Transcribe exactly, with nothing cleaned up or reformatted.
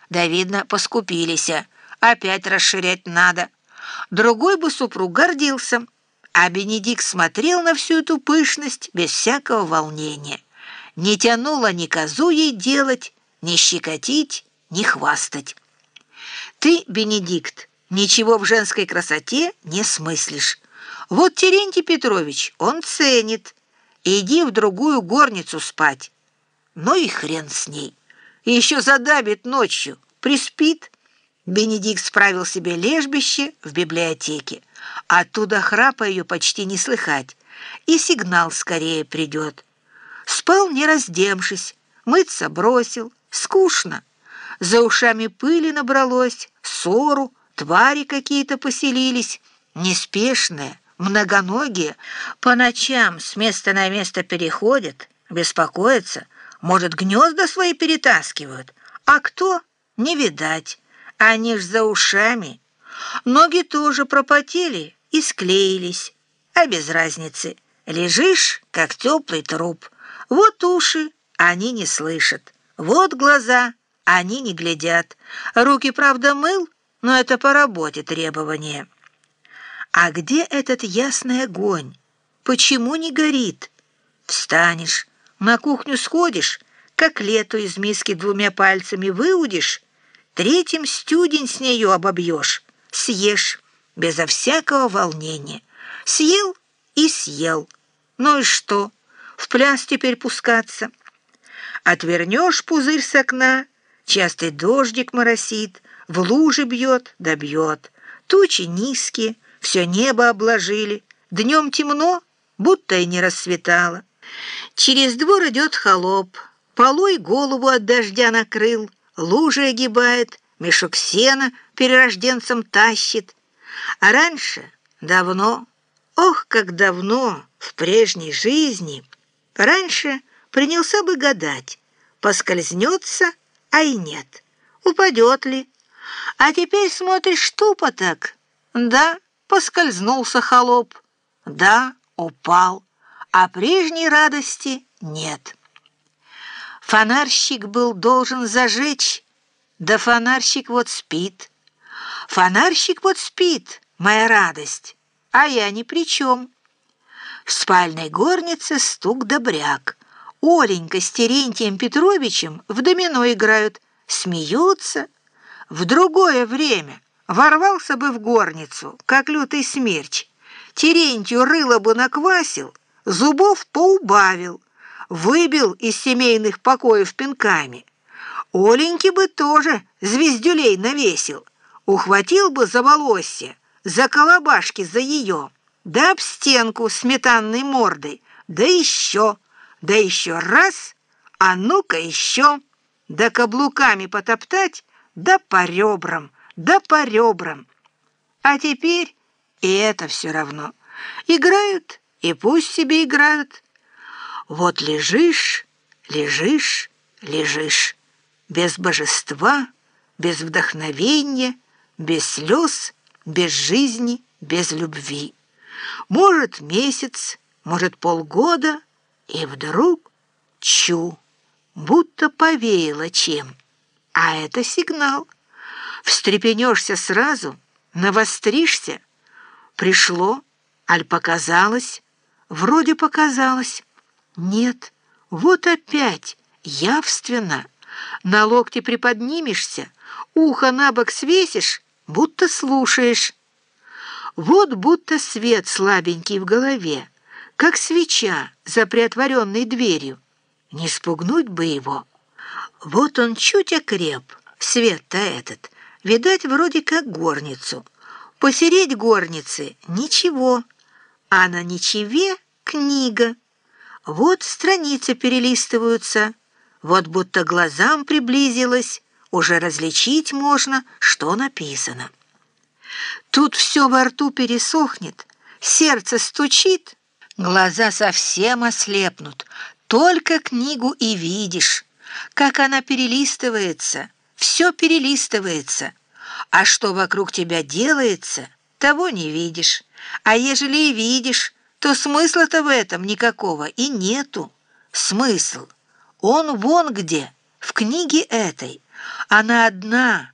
Да, видно, поскупились. Опять расширять надо. Другой бы супруг гордился, а Бенедикт смотрел на всю эту пышность без всякого волнения. Не тянуло ни козу ей делать, ни щекотить, ни хвастать. Ты, Бенедикт, ничего в женской красоте не смыслишь. Вот Терентий Петрович, он ценит. Иди в другую горницу спать. Ну и хрен с ней. И еще задавит ночью, приспит. Бенедикт справил себе лежбище в библиотеке. Оттуда храпа ее почти не слыхать, и сигнал скорее придет. Спал, не раздемшись, мыться бросил, скучно. За ушами пыли набралось, ссору, твари какие-то поселились, неспешные, многоногие, по ночам с места на место переходят, беспокоятся, может, гнезда свои перетаскивают, а кто — не видать, они ж за ушами. Ноги тоже пропотели и склеились, а без разницы, лежишь, как теплый труп. Вот уши, они не слышат, вот глаза, они не глядят. Руки, правда, мыл, но это по работе требование. А где этот ясный огонь? Почему не горит? Встанешь, на кухню сходишь, котлету из миски двумя пальцами выудишь, третьим стюдень с нею обобьешь, съешь, безо всякого волнения. Съел и съел. Ну и что? В пляс теперь пускаться? Отвернешь пузырь с окна, частый дождик моросит, в лужи бьет да бьет, тучи низкие, все небо обложили, днем темно, будто и не рассветало. Через двор идет холоп, полой голову от дождя накрыл, лужи огибает, мешок сена перерожденцам тащит. А раньше, давно, ох, как давно, в прежней жизни, раньше принялся бы гадать, поскользнется, а и нет, упадет ли. А теперь смотришь тупо так. Да, поскользнулся холоп, да, упал, а прежней радости нет. Фонарщик был должен зажечь, да фонарщик вот спит. Фонарщик вот спит, моя радость, а я ни при чем. В спальной горнице стук да бряк. Оленька с Терентием Петровичем в домино играют, смеются. В другое время ворвался бы в горницу, как лютый смерч. Терентию рыло бы наквасил, зубов поубавил, выбил из семейных покоев пинками. Оленьке бы тоже звездюлей навесил, ухватил бы за волосье, за колобашки за ее, да об стенку сметанной мордой, да еще, да еще раз, а ну-ка еще, да каблуками потоптать, да по ребрам, да по ребрам. А теперь и это все равно. Играют, и пусть себе играют. Вот лежишь, лежишь, лежишь, без божества, без вдохновения, без слез, без жизни, без любви. Может, месяц, может, полгода, и вдруг чу, будто повеяло чем. А это сигнал. Встрепенешься сразу, навостришься. Пришло, аль показалось? Вроде показалось. Нет, вот опять, явственно. На локте приподнимешься, ухо на бок свесишь, будто слушаешь. Вот будто свет слабенький в голове, как свеча за приотворенной дверью. Не спугнуть бы его. Вот он чуть окреп, свет-то этот, видать, вроде как горницу. Посередь горницы ничего, а на ничеве книга. Вот страницы перелистываются, вот будто глазам приблизилось, уже различить можно, что написано. Тут все во рту пересохнет, сердце стучит, глаза совсем ослепнут, только книгу и видишь, как она перелистывается, все перелистывается, а что вокруг тебя делается, того не видишь, а ежели и видишь, то смысла-то в этом никакого и нету. Смысл, он вон где, в книге этой, Она одна,